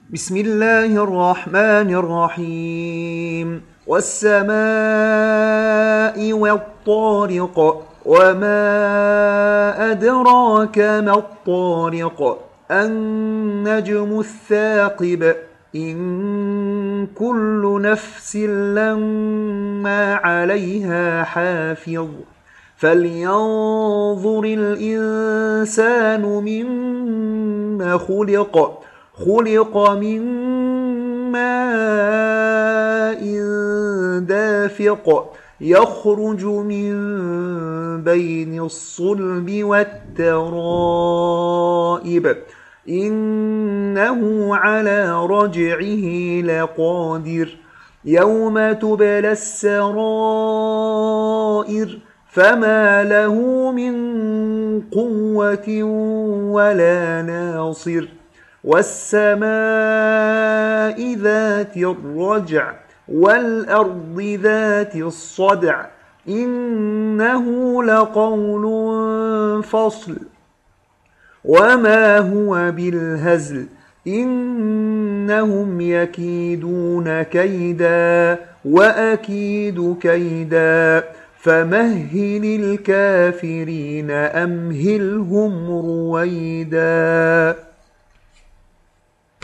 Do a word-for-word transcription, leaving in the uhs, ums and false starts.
بسم الله الرحمن الرحيم والسماء والطارق وما أدراك ما الطارق النجم الثاقب إن كل نفس لما عليها حافظ فلينظر الإنسان مما خلق خلق من ماء دافق يخرج من بين الصلب والترائب إنه على رجعه لقادر يوم تبلى السرائر فما له من قوة ولا ناصر والسماء ذات الرجع والأرض ذات الصدع إنه لقول فصل وما هو بالهزل إنهم يكيدون كيدا وأكيد كيدا فمهل الكافرين أمهلهم رويدا.